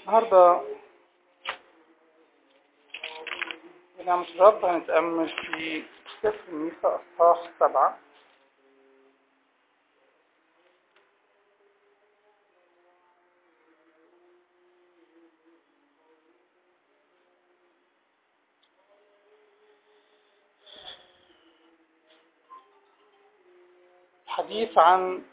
النهارده بنعمة الرب هنتأمل في سفر ميخا أصحاح 7. الحديث عن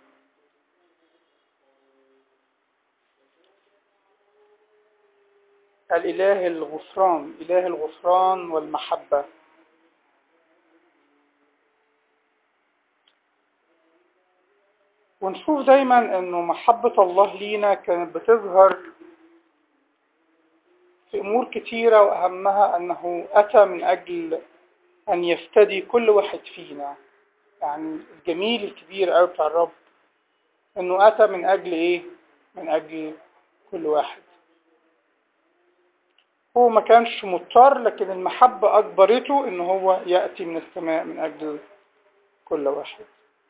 الإله الغفران، إله الغفران والمحبة. ونشوف دايما أنه محبة الله لينا كانت بتظهر في أمور كتيرة، وأهمها أنه أتى من أجل أن يفتدي كل واحد فينا. يعني الجميل الكبير قوي بتاع الرب أنه أتى من أجل إيه؟ من أجل كل واحد. هو ما كانش مضطر، لكن المحبة أجبرته أنه هو يأتي من السماء من أجل كل واحد.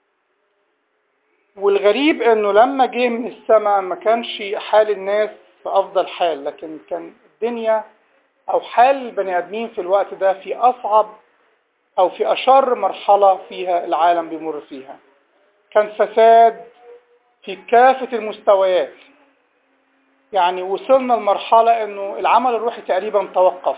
والغريب أنه لما جه من السماء ما كانش حال الناس في أفضل حال، لكن كان الدنيا أو حال البني آدمين في الوقت ده في أصعب أو في أشر مرحلة فيها العالم بيمر فيها. كان فساد في كافة المستويات. يعني وصلنا لمرحلة أنه العمل الروحي تقريبا توقف.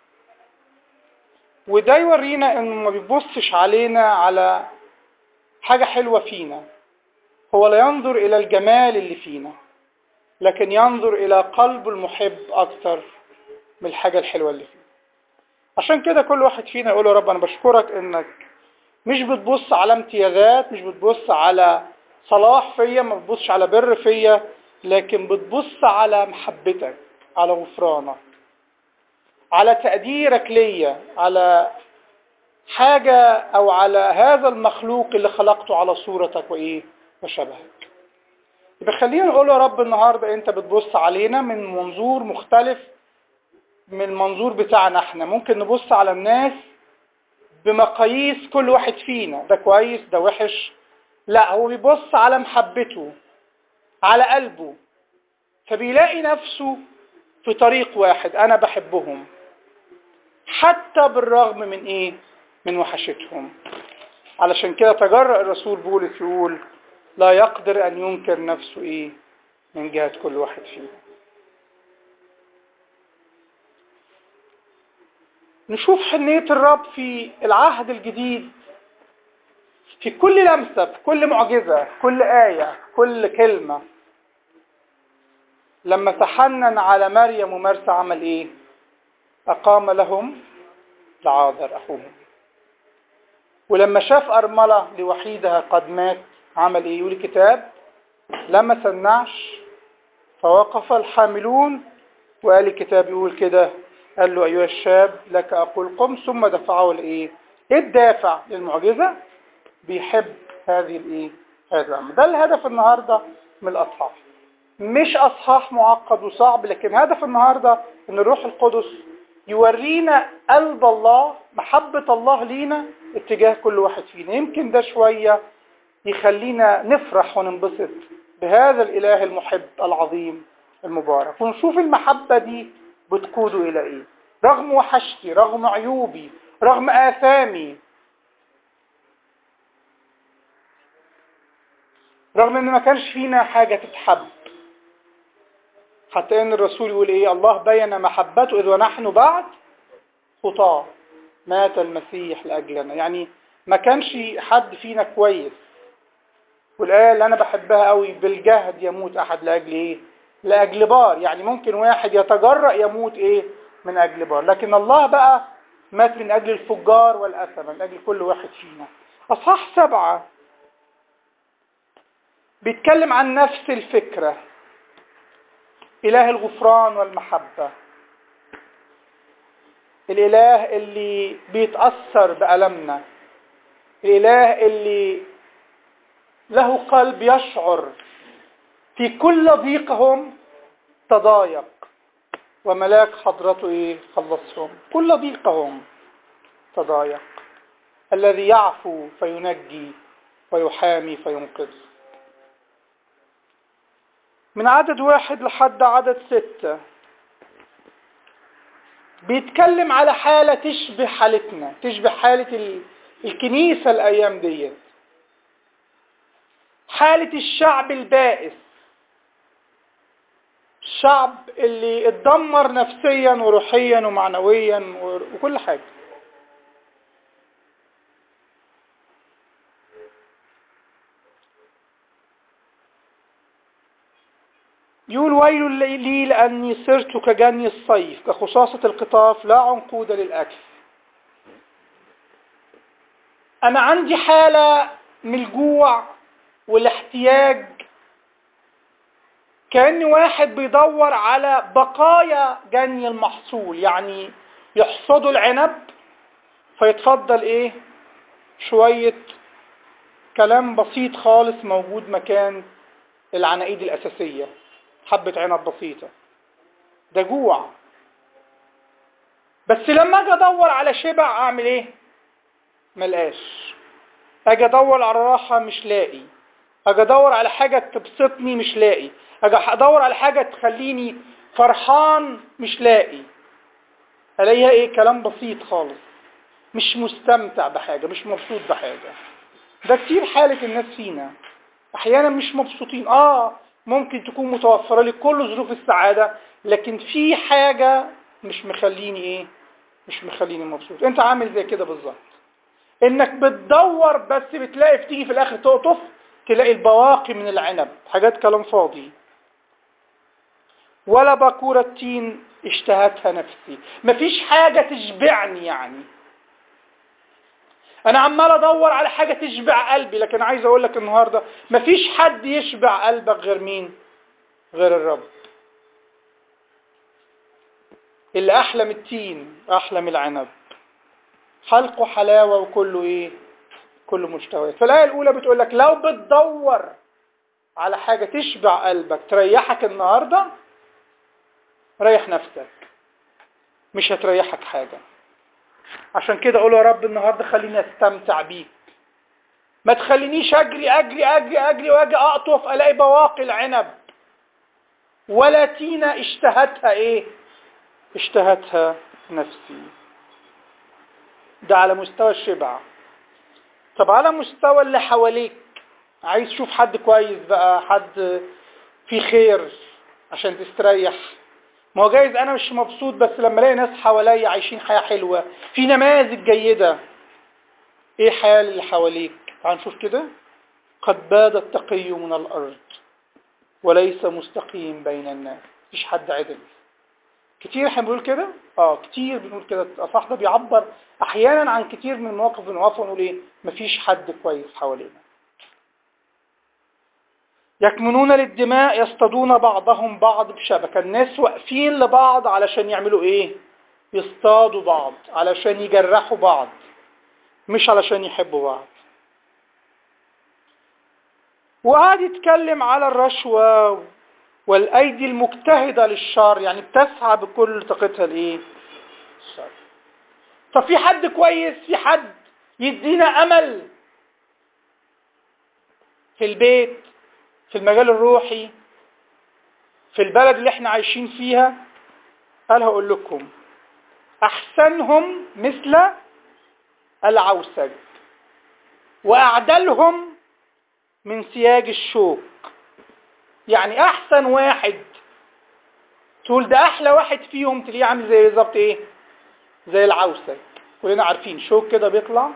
وده يورينا أنه ما بيبصش علينا على حاجة حلوة فينا. هو لا ينظر إلى الجمال اللي فينا، لكن ينظر إلى قلب المحب أكثر من الحاجة الحلوة اللي فينا. عشان كده كل واحد فينا يقول يا رب أنا بشكرك إنك مش بتبص على امتيازات، مش بتبص على صلاح فيا، ما بتبصش على بر فيا، لكن بتبص على محبتك، على غفرانك، على تقديرك ليا، على حاجة أو على هذا المخلوق اللي خلقته على صورتك وإيه وشبهك. يبقى خلينا نقول يا رب النهاردة أنت بتبص علينا من منظور مختلف من المنظور بتاعنا. احنا ممكن نبص على الناس بمقاييس كل واحد فينا، ده كويس ده وحش. لا، هو بيبص على محبته، على قلبه، فبيلاقي نفسه في طريق واحد، أنا بحبهم حتى بالرغم من إيه؟ من وحشتهم. علشان كده تجرأ الرسول بولس يقول لا يقدر أن ينكر نفسه إيه؟ من جهة كل واحد فينا. نشوف حنية الرب في العهد الجديد، في كل لمسة، في كل معجزة، كل آية، كل كلمة. لما تحنن على مريم ومرسى عمل إيه؟ أقام لهم لعازر أخوهم. ولما شاف أرملة لوحيدها قد مات عمل إيه؟ يقول الكتاب لما سنعش فوقف الحاملون، وقال الكتاب يقول كده، قال له أيها الشاب لك أقول قم، ثم دفعه لإيه؟ إيه الدافع للمعجزة؟ بيحب هذه الإيه؟ هذا الأمر. ده الهدف النهاردة من الأصحاح. مش أصحاح معقد وصعب، لكن هدف النهاردة إن الروح القدس يورينا قلب الله، محبة الله لينا اتجاه كل واحد فينا. يمكن ده شوية يخلينا نفرح وننبسط بهذا الإله المحب العظيم المبارك، ونشوف المحبة دي بتقوده إلى إيه. رغم وحشتي، رغم عيوبي، رغم آثامي، رغم ان ما كانش فينا حاجة تتحب، حتى ان الرسول يقول ايه؟ الله بين محبته اذ ونحن بعد خطاة مات المسيح لأجلنا. يعني ما كانش حد فينا كويس. والآية اللي انا بحبها قوي، بالجهد يموت احد لأجل ايه؟ لأجل بار. يعني ممكن واحد يتجرأ يموت ايه؟ من أجل بار، لكن الله بقى مات من أجل الفجار والأثم، من أجل كل واحد فينا. أصحاح 7 بيتكلم عن نفس الفكرة، إله الغفران والمحبة، الإله اللي بيتأثر بألمنا، الإله اللي له قلب يشعر في كل ضيقهم تضايق، وملاك حضرته إيه؟ خلصهم. كل ضيقهم تضايق، الذي يعفو فينجي ويحامي فينقذ. من عدد 1 لحد عدد 6 بيتكلم على حالة تشبه حالتنا، تشبه حالة الكنيسة الأيام ديت، حالة الشعب البائس، الشعب اللي اتدمر نفسيا وروحيا ومعنويا وكل حاجة. يقول ويل لي لأني صرت كجني الصيف، كخصاصة القطاف لا عنقود للأكل. أنا عندي حالة من الجوع والاحتياج، كأن واحد بيدور على بقايا جني المحصول، يعني يحصدوا العنب فيتفضل ايه شوية كلام بسيط خالص موجود مكان العناقيد الأساسية، حبة عنب بسيطة. ده جوع. بس لما اجي ادور على شبع اعمل ايه؟ ملقاش. اجي ادور على راحة مش لاقي. اجي ادور على حاجة تبسطني مش لاقي. اجي ادور على حاجة تخليني فرحان مش لاقي. الاقيها ايه؟ كلام بسيط خالص، مش مستمتع بحاجة، مش مبسوط بحاجة. ده كتير حالة الناس فينا، احيانا مش مبسوطين. ممكن تكون متوفرة لي كل ظروف السعادة، لكن في حاجة مش مخليني مش مخليني مبسوط. انت عامل زي كده بالظبط، انك بتدور بس بتلاقي تيجي في الاخر تقطف تلاقي البواقي من العنب، حاجات كلام فاضي. ولا باكورة تين اشتهتها نفسي، مفيش حاجة تشبعني. يعني انا عمال ادور على حاجة تشبع قلبي، لكن عايز اقول لك النهاردة مفيش حد يشبع قلبك غير مين؟ غير الرب. اللي احلى من التين، احلى من العنب، حلقه حلاوة وكله كله مشتويات. فالآية الأولى بتقول لك لو بتدور على حاجة تشبع قلبك تريحك النهاردة، ريح نفسك، مش هتريحك حاجة. عشان كده أقول يا رب النهاردة خليني أستمتع بيك، ما تخلينيش أجري أجري أجري أجري وأجي أقطف ألاقي بواقي العنب ولا تينة اشتهتها اشتهتها نفسي. ده على مستوى الشبع. طب على مستوى اللي حواليك، عايز تشوف حد كويس بقى، حد في خير عشان تستريح. ما هو جايز انا مش مبسوط، بس لما الاقي ناس حواليا عايشين حياة حلوة، في نماذج جيدة. ايه حال اللي حواليك؟ تعال نشوف كده. قد باد التقي من الارض وليس مستقيم بين الناس. مفيش حد عدل. كتير احنا بنقول كده، كتير بنقول كده. الأصح ده بيعبر احيانا عن كتير من المواقف، بنقف ونقول مفيش حد كويس حوالينا. يكمنون للدماء، يصطادون بعضهم بعض بشبكة. الناس واقفين لبعض علشان يعملوا يصطادوا بعض، علشان يجرحوا بعض، مش علشان يحبوا بعض. وقعد يتكلم على الرشوة والأيدي المجتهدة للشر، يعني بتسعى بكل طاقتها الشر. طب في حد كويس؟ في حد يدينا أمل في البيت، في المجال الروحي، في البلد اللي احنا عايشين فيها؟ قال هقول لكم أحسنهم مثل العوسج وأعدلهم من سياج الشوك. يعني أحسن واحد تقول ده أحلى واحد فيهم، تلاقيه عامل زي بالظبط زي العوسج. كلنا عارفين شوك كده بيطلع،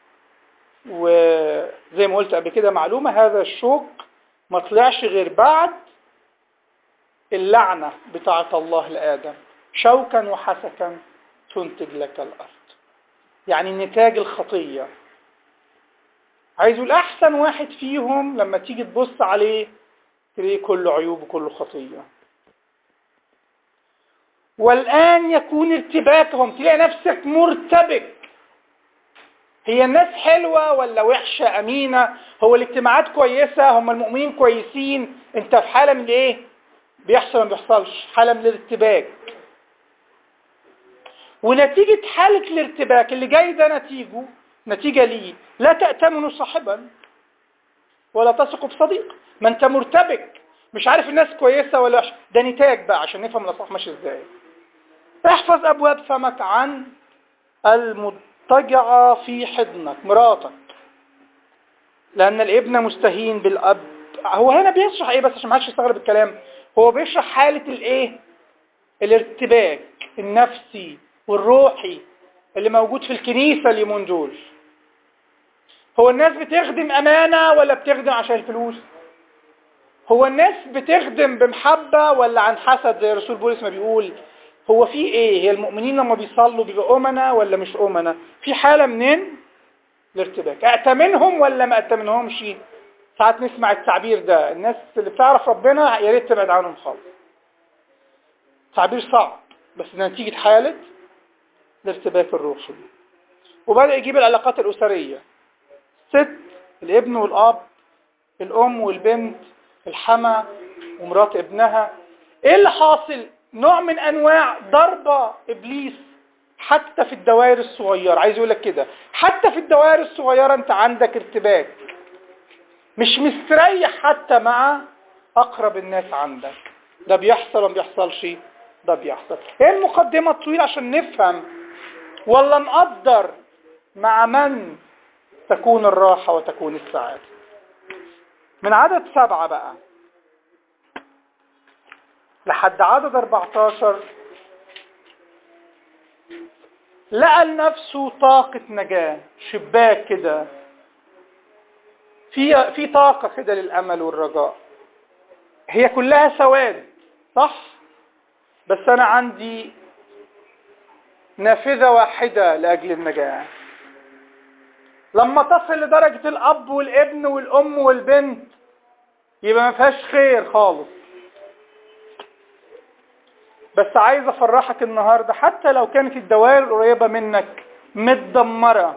وزي ما قلت قبل كده معلومة، هذا الشوك ما طلعش غير بعد اللعنة بتاعة الله لآدم. شوكا وحسكا تنتج لك الأرض، يعني نتاج الخطية. عايز يقول أحسن واحد فيهم لما تيجي تبص عليه تلاقيه كله عيوب وكله خطية. والآن يكون ارتباكهم، تلاقي نفسك مرتبك. هي الناس حلوة ولا وحشة أمينة؟ هو الاجتماعات كويسة؟ هم المؤمنين كويسين؟ انت في حالة من بيحصل ما بيحصلش، حالة من الارتباك. ونتيجة حالة الارتباك اللي جاي ده نتيجة ليه لا تأتمن صاحبا ولا تثق بصديق. ما انت مرتبك، مش عارف الناس كويسة ولا وحشة. ده نتاج بقى عشان نفهم الأصح ماشي ازاي. احفظ ابواب فمك عن المضطجعة في حضنك، مراتك، لان الابن مستهين بالاب. هو هنا بيشرح ايه بس عشان ما حدش يستغرب الكلام؟ هو بيشرح حالة الايه؟ الارتباك النفسي والروحي اللي موجود في الكنيسة اليومين دول. هو الناس بتخدم امانة ولا بتخدم عشان الفلوس؟ هو الناس بتخدم بمحبة ولا عن حسد زي رسول بولس ما بيقول؟ هو في ايه؟ هي المؤمنين لما بيصلوا بيبقوا امنا ولا مش امنا؟ في حالة منين؟ الارتباك. ائتمنهم ولا ما ائتمنهمش؟ ساعات نسمع التعبير ده، الناس اللي بتعرف ربنا يا ريت تبعد عنهم خالص. تعبير صعب بس نتيجة حالة الارتباك الروحي. وبدأ يجيب العلاقات الأسرية، ست، الابن والأب، الأم والبنت، الحما ومرات ابنها. ايه اللي حاصل؟ نوع من انواع ضربة ابليس حتى في الدوائر الصغيرة. عايز يقولك كده، حتى في الدوائر الصغيرة انت عندك ارتباك، مش مستريح حتى مع اقرب الناس عندك. ده بيحصل ولا ما بيحصلش؟ ده بيحصل. ايه المقدمة الطويلة عشان نفهم ولا نقدر مع من تكون الراحة وتكون السعادة. من عدد 7 بقى لحد عدد 14 لقى لنفسه طاقة نجاة، شباك كده، في طاقة كده للأمل والرجاء. هي كلها سواد صح، بس أنا عندي نافذة واحدة لأجل النجاة. لما تصل لدرجة الأب والابن والأم والبنت يبقى ما فيهاش خير خالص. بس عايز أفرحك النهاردة، حتى لو كانت الدوائر القريبة منك متدمرة،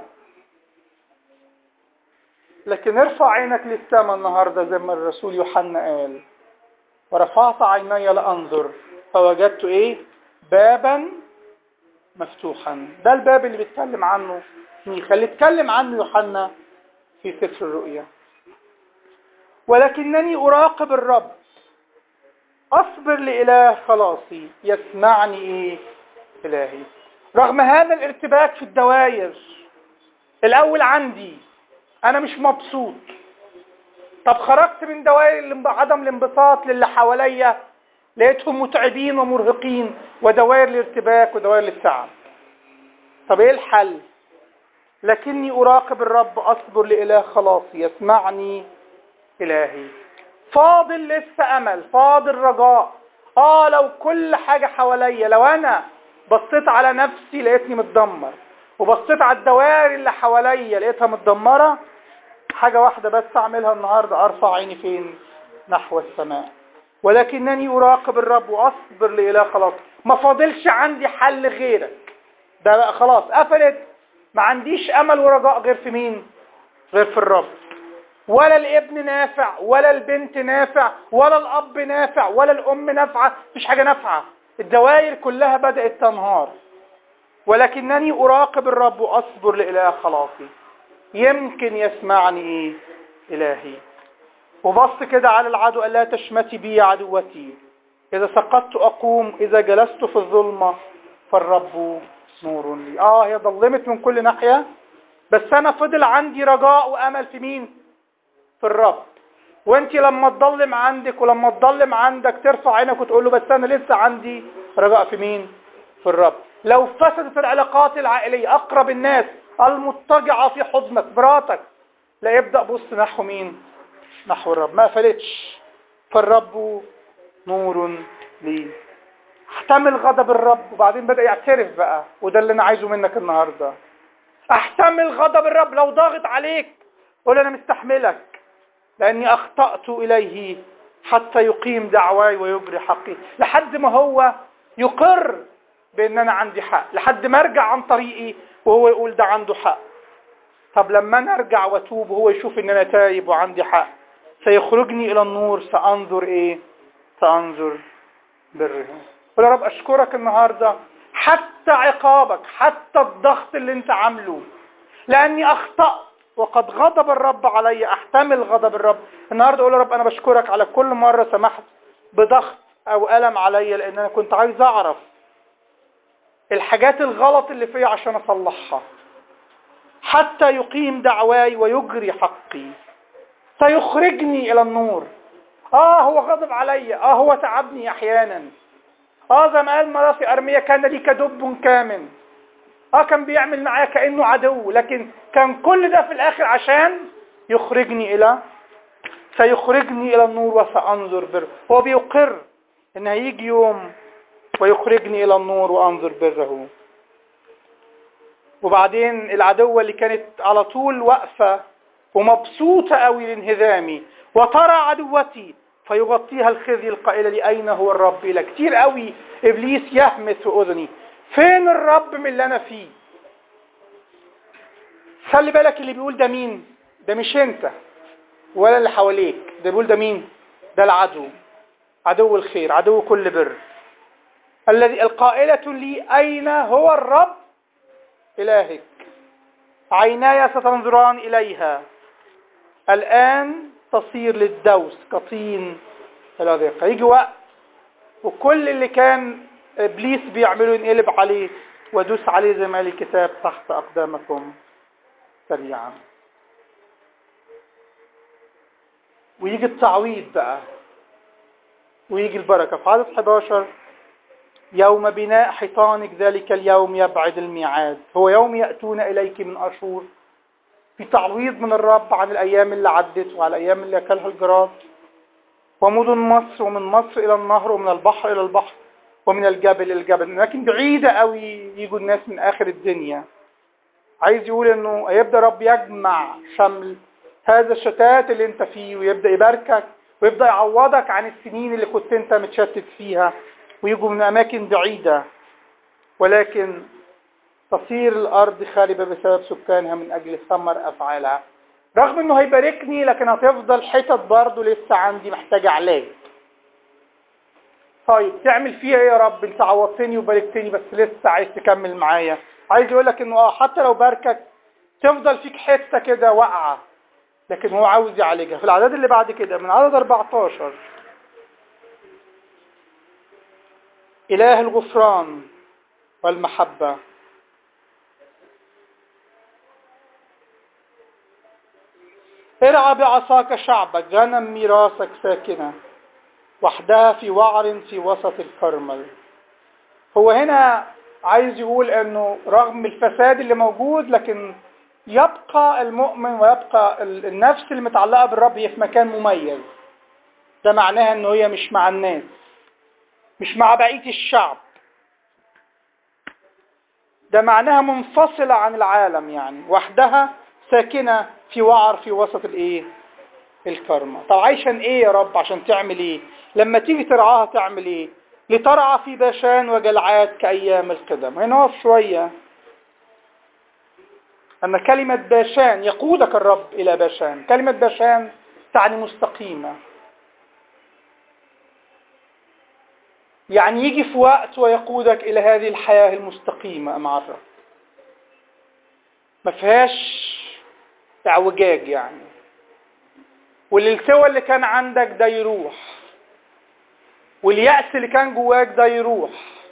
لكن ارفع عينك للسماء النهاردة زي ما الرسول يوحنا قال: ورفعت عيني لأنظر فوجدت ايه؟ بابا مفتوحا. ده الباب اللي بيتكلم عنه ميخا، اللي اتكلم عنه يوحنا في سفر الرؤيا. ولكنني أراقب الرب أصبر لإله خلاصي يسمعني ايه؟ إلهي. رغم هذا الارتباك في الدوائر، الأول عندي أنا مش مبسوط. طب خرجت من دوائر عدم الانبساط للي حواليا، لقيتهم متعبين ومرهقين، ودوائر الارتباك ودوائر التعب. طب ايه الحل؟ لكني أراقب الرب أصبر لإله خلاصي يسمعني إلهي. فاضل لسه أمل، فاضل رجاء. لو كل حاجة حواليا، لو أنا بصيت على نفسي لقيتني متدمر، وبصيت على الدوائر اللي حواليا لقيتها متدمرة، حاجة واحدة بس أعملها النهاردة: أرفع عيني فين؟ نحو السماء. ولكنني أراقب الرب وأصبر لإله خلاص. ما فاضلش عندي حل غيرك. ده بقى خلاص قفلت، ما عنديش أمل ورجاء غير في مين؟ غير في الرب. ولا الابن نافع ولا البنت نافع ولا الأب نافع ولا الأم نافعة، مفيش حاجة نافعة. الدوائر كلها بدأت تنهار. ولكنني أراقب الرب وأصبر لإله خلاصي يمكن يسمعني ايه؟ إلهي. وبص كده على العدو: قال: لا تشمتي بي يا عدوتي، إذا سقطت أقوم، إذا جلست في الظلمة فالرب نور لي. هي ظلمت من كل ناحية، بس أنا فضل عندي رجاء وأمل في مين؟ في الرب. وانت لما تضلم عندك ولما تضلم عندك ترفع عينك وتقول له: بس أنا لسه عندي رجاء في مين؟ في الرب. لو فسدت العلاقات العائلية، أقرب الناس المضطجعة في حضنك مراتك، لا يبدأ بص نحو مين؟ نحو الرب. ما قفلتش، فالرب نور لي. احتمل غضب الرب. وبعدين بدأ يعترف بقى، وده اللي انا عايزه منك النهاردة: احتمل غضب الرب. لو ضاغط عليك قول: انا مستحملك لاني اخطأت اليه حتى يقيم دعواي ويجري حقي. لحد ما هو يقر بان انا عندي حق، لحد ما ارجع عن طريقي وهو يقول ده عنده حق. طب لما انا ارجع واتوب وهو يشوف ان انا تايب وعندي حق، سيخرجني الى النور، سانظر ايه؟ سانظر بره. قل: يا رب اشكرك النهارده حتى عقابك، حتى الضغط اللي انت عامله، لاني اخطأت وقد غضب الرب علي. احتمل غضب الرب النهارده. اقول: يا رب انا بشكرك على كل مرة سمحت بضغط او ألم علي، لان انا كنت عايز اعرف الحاجات الغلط اللي فيا عشان اصلحها، حتى يقيم دعواي ويجري حقي. سيخرجني الى النور. هو غضب علي، هو تعبني احيانا، زي ما قال مراسي ارميا كان لي كدب كامن، كان بيعمل معايا كأنه عدو، لكن كان كل ده في الاخر عشان سيخرجني الى النور وسأنظر بره. هو بيقر ان هيجي يوم ويخرجني الى النور وانظر بره. وبعدين العدوة اللي كانت على طول واقفة ومبسوطة قوي لانهزامي، وترى عدوتي فيغطيها الخزي القائلة لي أين هو الرب إلى. كتير قوي إبليس يهمس في أذني، فين الرب من اللي أنا فيه؟ خلي بالك اللي بيقول ده مين؟ ده مش أنت ولا اللي حواليك، ده بيقول ده مين؟ ده العدو، عدو الخير، عدو كل بر، الذي القائلة لي أين هو الرب إلهك. عيناي ستنظران إليها الآن تصير للدوس كطين الأذقة. يجي وقت وكل اللي كان إبليس بيعمله ينقلب عليه ودوس عليه زي ما قال الكتاب تحت أقدامكم سريعا. ويجي التعويض بقى ويجي البركة. في عدد 11 يوم بناء حيطانك ذلك اليوم يبعد الميعاد، هو يوم يأتون إليك من أشور. في تعويض من الرب عن الأيام اللي عدت وعلى الأيام اللي أكلها الجراد. ومدن مصر، ومن مصر إلى النهر، ومن البحر إلى البحر، ومن الجبل إلى الجبل. لكن بعيدة قوي يجوا الناس من آخر الدنيا. عايز يقول إنه هيبدأ رب يجمع شمل هذا الشتات اللي انت فيه، ويبدأ يباركك ويبدأ يعوضك عن السنين اللي كنت انت متشتت فيها، ويجوا من أماكن بعيدة. ولكن تصير الأرض خاربة بسبب سكانها من أجل ثمر أفعالها. رغم إنه هيباركني، لكن هتفضل حتت برضه لسه عندي محتاجة علاج. طيب تعمل فيها إيه يا رب؟ أنت عوضتني وباركتني، بس لسه عايز تكمل معايا. عايز يقولك إنه حتى لو باركك تفضل فيك حتة كده واقعة، لكن هو عاوز يعالجها. في العدد اللي بعد كده من عدد 14 إله الغفران والمحبة ارعى بعصاك شعبك، غنم ميراثك ساكنة وحدها في وعر في وسط الكرمل. هو هنا عايز يقول انه رغم الفساد اللي موجود، لكن يبقى المؤمن ويبقى النفس المتعلقة بالرب هي في مكان مميز. ده معناها انه هي مش مع الناس، مش مع بقية الشعب. ده معناها منفصلة عن العالم، يعني وحدها ساكنة في وعر في وسط الكرمة. طب عايشان ايه يا رب؟ عشان تعمل ايه؟ لما تيجي ترعاها تعمل ايه؟ لترعى في باشان وجلعاد كأيام القدم. هنا نقف شوية. أما كلمة باشان يقودك الرب إلى باشان. كلمة باشان تعني مستقيمة، يعني يجي في وقت ويقودك إلى هذه الحياة المستقيمة مع الرب، ما فيهاش اعوجاج يعني. والالتوى اللي كان عندك ده يروح، واليأس اللي كان جواك ده يروح،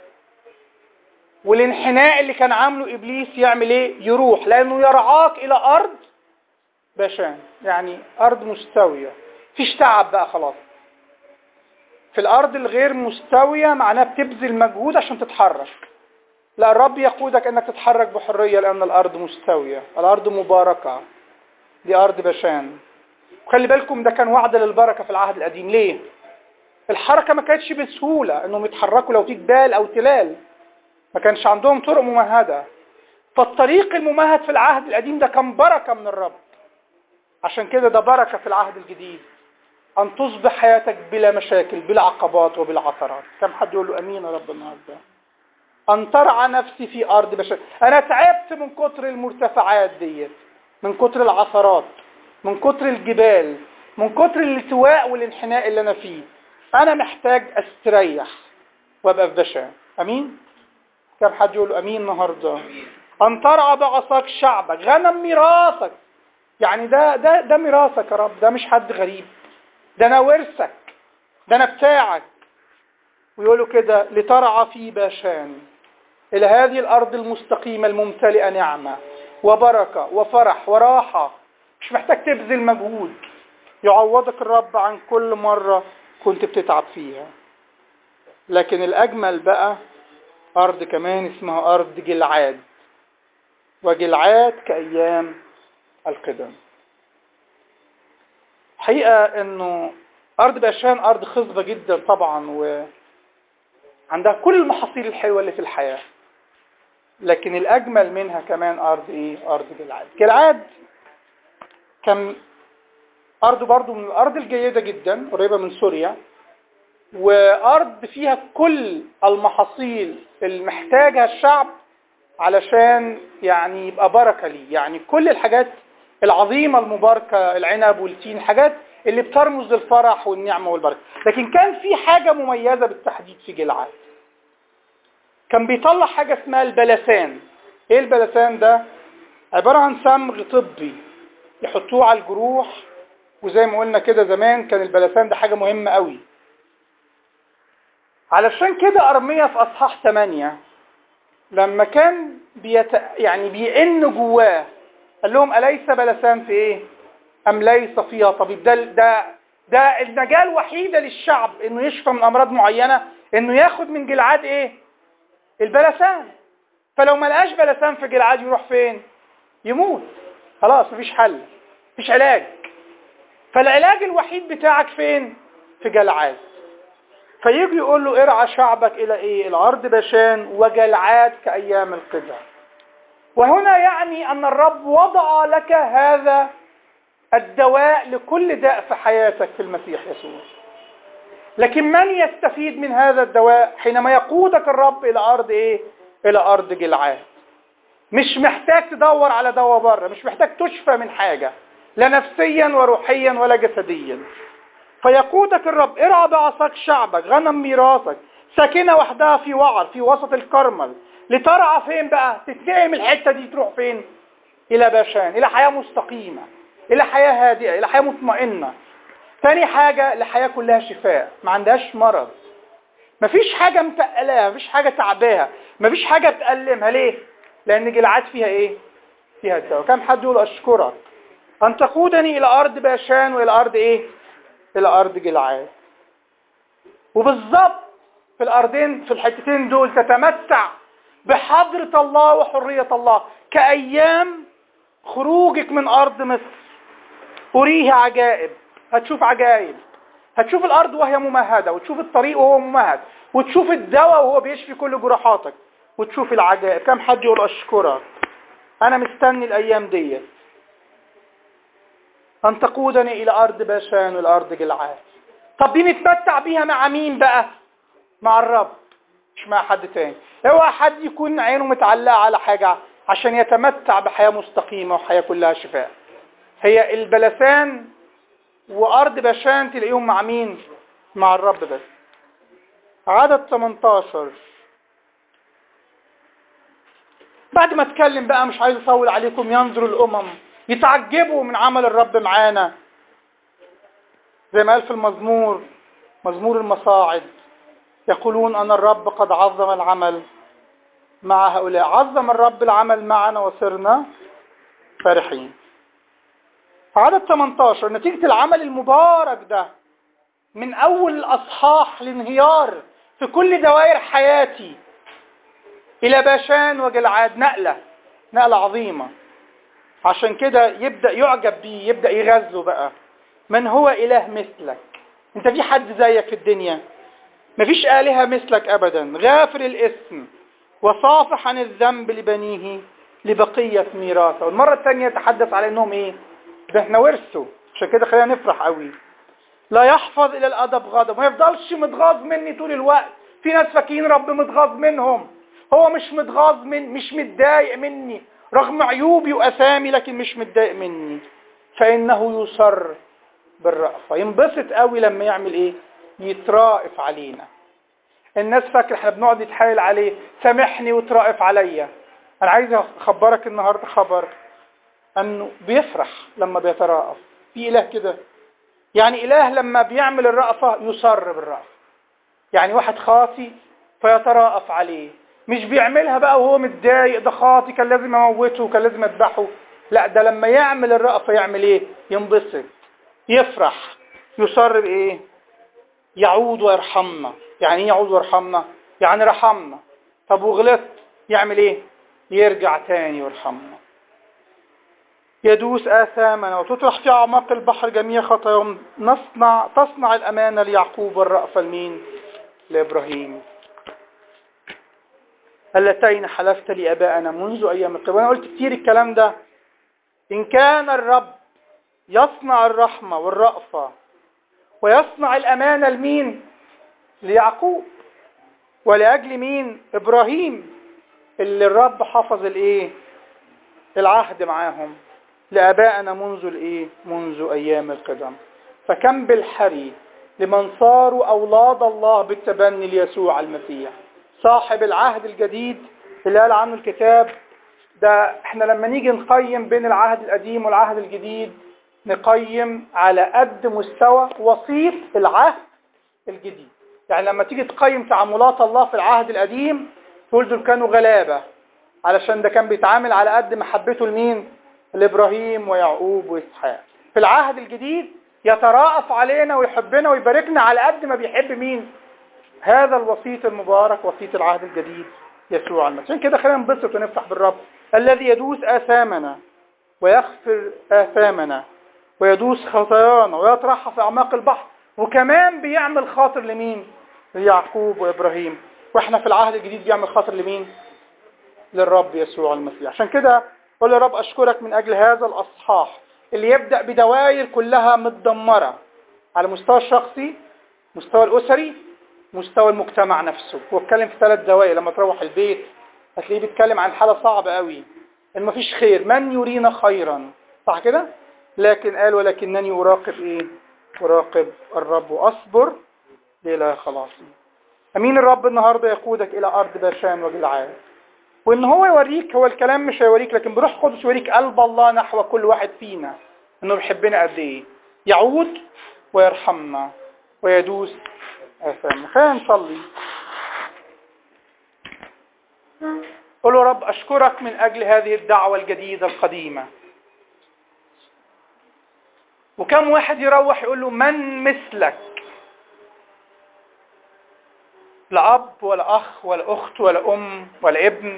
والانحناء اللي كان عامله إبليس يعمل ايه؟ يروح، لأنه يرعاك إلى أرض باشان، يعني أرض مستوية. فيش تعب بقى خلاص. في الأرض الغير مستوية معناه بتبذل مجهود عشان تتحرك. لا، الرب يقودك أنك تتحرك بحرية، لأن الأرض مستوية، الأرض مباركة، دي أرض باشان. وخلي بالكم ده كان وعد للبركة في العهد القديم. ليه؟ الحركة ما كانتش بسهولة أنهم يتحركوا لو في جبال أو تلال، ما كانش عندهم طرق ممهدة. فالطريق الممهد في العهد القديم ده كان بركة من الرب. عشان كده ده بركة في العهد الجديد، أن تصبح حياتك بلا مشاكل، بلا عقبات وبلا عثرات. كم حد يقول له أمين يا رب النهارده؟ أن ترعى نفسي في أرض بشر. أنا تعبت من كتر المرتفعات ديت، من كتر العثرات، من كتر الجبال، من كتر الالتواء والانحناء اللي أنا فيه. أنا محتاج أستريح وأبقى في بشر. أمين؟ كم حد يقول له أمين النهارده؟ أن ترعى بعصاك شعبك، غنم ميراثك. يعني ده ميراثك يا رب، ده مش حد غريب، ده أنا ورثك، ده أنا بتاعك. ويقولوا كده لترعى في باشان. إلى هذه الأرض المستقيمة الممتلئة نعمة وبركة وفرح وراحة. مش محتاج تبذل مجهود، يعوضك الرب عن كل مرة كنت بتتعب فيها. لكن الأجمل بقى أرض كمان اسمها أرض جلعاد، وجلعاد كأيام القدم. حقيقة أنه أرض باشان أرض خصبة جدا طبعا، وعندها كل المحاصيل الحلوة اللي في الحياة، لكن الأجمل منها كمان أرض إيه؟ أرض جلعاد. جلعاد كان أرض برضو من الأرض الجيدة جدا، قريبة من سوريا، وأرض فيها كل المحاصيل اللي محتاجها الشعب علشان يعني يبقى بركة ليه. يعني كل الحاجات العظيمة المباركة، العنب والتين، حاجات اللي بترمز للفرح والنعمة والبركة. لكن كان في حاجة مميزة بالتحديد في جلعاد، كان بيطلع حاجة اسمها البلسان. ايه البلسان ده؟ عبارة عن صمغ طبي يحطوه على الجروح، وزي ما قلنا كده زمان كان البلسان ده حاجة مهمة قوي. علشان كده أرميا في أصحاح 8 لما كان يعني بيئن جواه قال لهم أليس بلسان في ايه؟ أم ليس فيها طبيب؟ ده النجاة الوحيدة للشعب انه يشفى من أمراض معينة، انه ياخد من جلعاد ايه؟ البلسان. فلو ما لقاش بلسان في جلعاد يروح فين؟ يموت. خلاص مفيش حل، مفيش علاج. فالعلاج الوحيد بتاعك فين؟ في جلعاد. فيجي يقول له ارعى شعبك الى ايه؟ الارض باشان وجلعاد كايام القدم. وهنا يعني ان الرب وضع لك هذا الدواء لكل داء في حياتك في المسيح يسوع. لكن من يستفيد من هذا الدواء حينما يقودك الرب الى ارض ايه؟ الى ارض جلعاد. مش محتاج تدور على دواء بره، مش محتاج تشفى من حاجة، لا نفسيا وروحيا ولا جسديا. فيقودك الرب ارعى بعصاك شعبك غنم ميراثك ساكنة وحدها في وعر في وسط الكرمل. لترعى فين بقى؟ تتنقل من الحتة دي تروح فين؟ الى باشان، الى حياة مستقيمة، الى حياة هادئة، الى حياة مطمئنة. ثاني حاجة لحياة كلها شفاء، ما عندهاش مرض، مفيش حاجة متقلاها، مفيش حاجة تعباها، مفيش حاجة تألمها. ليه؟ لأن جلعاد فيها ايه؟ فيها الدواء. كم حد يقول أشكرك أن تقودني إلى أرض باشان وإلى أرض ايه؟ إلى أرض جلعاد. وبالضبط في الأرضين، في الحتتين دول تتمتع بحضرة الله وحرية الله كأيام خروجك من أرض مصر. أريه عجائب، هتشوف عجائب، هتشوف الأرض وهي ممهدة، وتشوف الطريق وهو ممهد، وتشوف الدواء وهو بيشفي كل جراحاتك، وتشوف العجائب. كم حد يقول أشكرك أنا مستني الأيام دي أن تقودني إلى أرض باشان والأرض جلعاد. طب دي نتمتع بيها مع مين بقى؟ مع الرب، مش مع حد تاني. اوعى حد يكون عينه متعلقة على حاجة عشان يتمتع بحياة مستقيمة وحياة كلها شفاء. هي البلسان وأرض باشان تلاقيهم مع مين؟ مع الرب بس. عدد 18 بعد ما اتكلم بقى، مش عايز اطول عليكم، ينظر الأمم يتعجبوا من عمل الرب معانا، زي ما قال في المزمور، مزمور المصاعد، يقولون أن الرب قد عظم العمل مع هؤلاء. عظم الرب العمل معنا وصرنا فرحين. عدد 18 نتيجة العمل المبارك ده من أول الأصحاح لانهيار في كل دوائر حياتي إلى باشان وجلعاد، نقلة عظيمة. عشان كده يبدأ يعجب بيه، يبدأ يغزله بقى. من هو إله مثلك؟ انت في حد زيك في الدنيا؟ مفيش آلهة مثلك أبدا، غافر الاسم وصافح عن الذنب لبنيه لبقية ميراثه. والمرة الثانية يتحدث على انهم ايه؟ ده احنا ورثوا، عشان كده خلينا نفرح قوي. لا يحفظ الى الادب غضب، ما يفضلش متغاظ مني طول الوقت. في ناس فاكرين رب متغاظ منهم، هو مش متغاظ مش متضايق مني رغم عيوبي واثامي، لكن مش متضايق مني. فانه يصر بالرأفة، ينبسط قوي لما يعمل ايه؟ يترائف علينا. الناس فاكر احنا بنقعد نتحايل عليه، سامحني وترائف عليا. انا عايز اخبرك النهارده خبر انه بيفرح لما بيترأف. في اله كده، يعني اله لما بيعمل الرأفة يصر بالرأفة. يعني واحد خاطي فيترأف عليه، مش بيعملها بقى وهو متضايق، ده خاطي كان لازم اموته وكان لازم اذبحه. لا، ده لما يعمل الرأفة يعمل ايه؟ ينبسط، يفرح، يصر بايه؟ يعود ويرحمنا. يعني ايه يعود ويرحمنا؟ يعني رحمنا، طب وغلط يعمل ايه؟ يرجع تاني ويرحمنا. يدوس آثامنا وتطرح في أعماق البحر جميع خطاياهم. تصنع الأمانة ليعقوب والرأفة لمين؟ لإبراهيم، اللتين حلفت لآبائنا منذ أيام القدم. وأنا قلت كتير الكلام ده. إن كان الرب يصنع الرحمة والرأفة ويصنع الأمانة لمين؟ ليعقوب. ولأجل مين؟ إبراهيم، اللي الرب حفظ الإيه؟ العهد معاهم لآبائنا منذ الإيه؟ منذ أيام القدم. فكم بالحري لمن صاروا أولاد الله بالتبني ليسوع المسيح صاحب العهد الجديد اللي قال عنه الكتاب ده. احنا لما نيجي نقيم بين العهد القديم والعهد الجديد نقيم على قد مستوى وسيط العهد الجديد. يعني لما تيجي تقيم تعاملات الله في العهد القديم تقول دول كانوا غلابة، علشان ده كان بيتعامل على قد محبته لمين؟ لإبراهيم ويعقوب وإسحاق. في العهد الجديد يتراءف علينا ويحبنا ويباركنا على قد ما بيحب مين؟ هذا الوسيط المبارك، وسيط العهد الجديد يسوع المسيح. عشان كده خلينا ننبسط ونفرح بالرب الذي يدوس آثامنا ويغفر آثامنا ويدوس خطايانا ويطرحها في أعماق البحر، وكمان بيعمل خاطر لمين؟ ليعقوب وإبراهيم. واحنا في العهد الجديد بيعمل خاطر لمين؟ للرب يسوع المسيح. عشان كده قول يا رب أشكرك من أجل هذا الأصحاح اللي يبدأ بدوائر كلها متدمرة على مستوى الشخصي، مستوى الأسري، مستوى المجتمع نفسه. هو اتكلم في 3 دوائر. لما تروح البيت هتلاقيه بيتكلم عن حالة صعبة قوي، ان مفيش خير، من يرينا خيرا، صح كده؟ لكن قال ولكنني أراقب ايه؟ أراقب الرب وأصبر لإله خلاصي. أمين الرب النهاردة يقودك إلى أرض باشان وجلعاد، وإن هو يوريك، هو الكلام مش هيوريك لكن بروح قدس يوريك قلب الله نحو كل واحد فينا، إنه بيحبنا قد إيه، يعود ويرحمنا ويدوس آثامنا. خلينا نصلي. قل يا رب أشكرك من أجل هذه الدعوة الجديدة القديمة. وكم واحد يروح يقول له من مثلك؟ لا أب ولا أخ ولا أخت ولا أم ولا ابن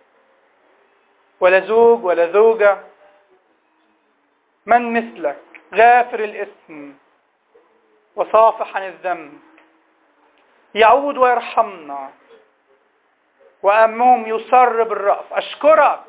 ولا زوج ولا زوجة. من مثلك غافر الإثم وصافح عن الذنب، يعود ويرحمنا وأمهم يصر بالرأف. أشكرك.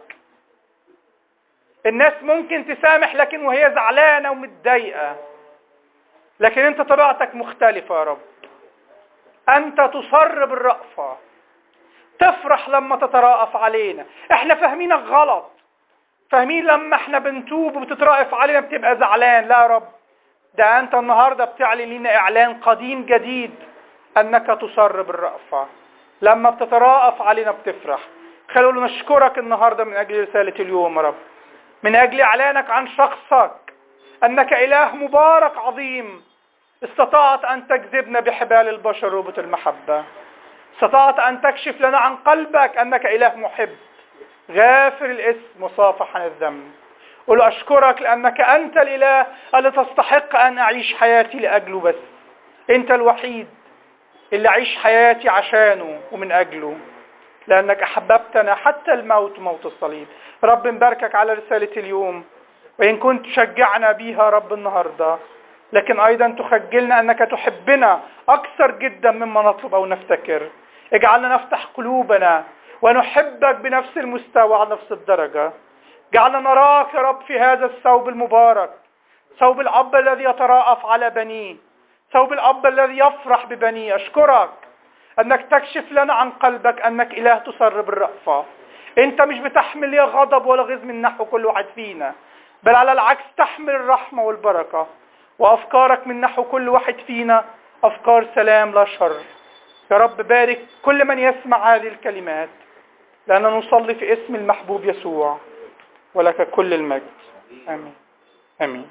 الناس ممكن تسامح لكن وهي زعلانة ومتضايقة، لكن أنت طبيعتك مختلفة يا رب. أنت تصر بالرأفة، تفرح لما تترأف علينا. احنا فاهمينك غلط، فاهمين لما احنا بنتوب وبتترأف علينا بتبقى زعلان. لا يا رب، ده أنت النهاردة بتعلن لنا إعلان قديم جديد أنك تصر بالرأفة. لما بتترأف علينا بتفرح. خلونا نشكرك النهاردة من أجل رسالة اليوم يا رب، من أجل إعلانك عن شخصك أنك إله مبارك عظيم. استطعت أن تجذبنا بحبال البشر ربط المحبة. استطعت أن تكشف لنا عن قلبك أنك إله محب غافر الإثم وصافح عن الذنب. قل أشكرك لأنك أنت الإله اللي تستحق أن أعيش حياتي لأجله بس. أنت الوحيد اللي أعيش حياتي عشانه ومن أجله، لأنك أحببتنا حتى الموت، موت الصليب. رب نباركك على رسالة اليوم، وإن كنت تشجعنا بيها رب النهاردة، لكن أيضا تخجلنا أنك تحبنا أكثر جدا مما نطلب أو نفتكر. اجعلنا نفتح قلوبنا ونحبك بنفس المستوى على نفس الدرجة. اجعلنا نراك يا رب في هذا الثوب المبارك، ثوب الأب الذي يتراءف على بنيه، ثوب الأب الذي يفرح ببنيه. أشكرك أنك تكشف لنا عن قلبك أنك إله تصر بالرأفة. أنت مش بتحمل لي غضب ولا غيظ من نحو كل واحد فينا، بل على العكس تحمل الرحمة والبركة، وأفكارك من نحو كل واحد فينا أفكار سلام لا شر. يا رب بارك كل من يسمع هذه الكلمات، لأننا نصلي في اسم المحبوب يسوع، ولك كل المجد. آمين. آمين.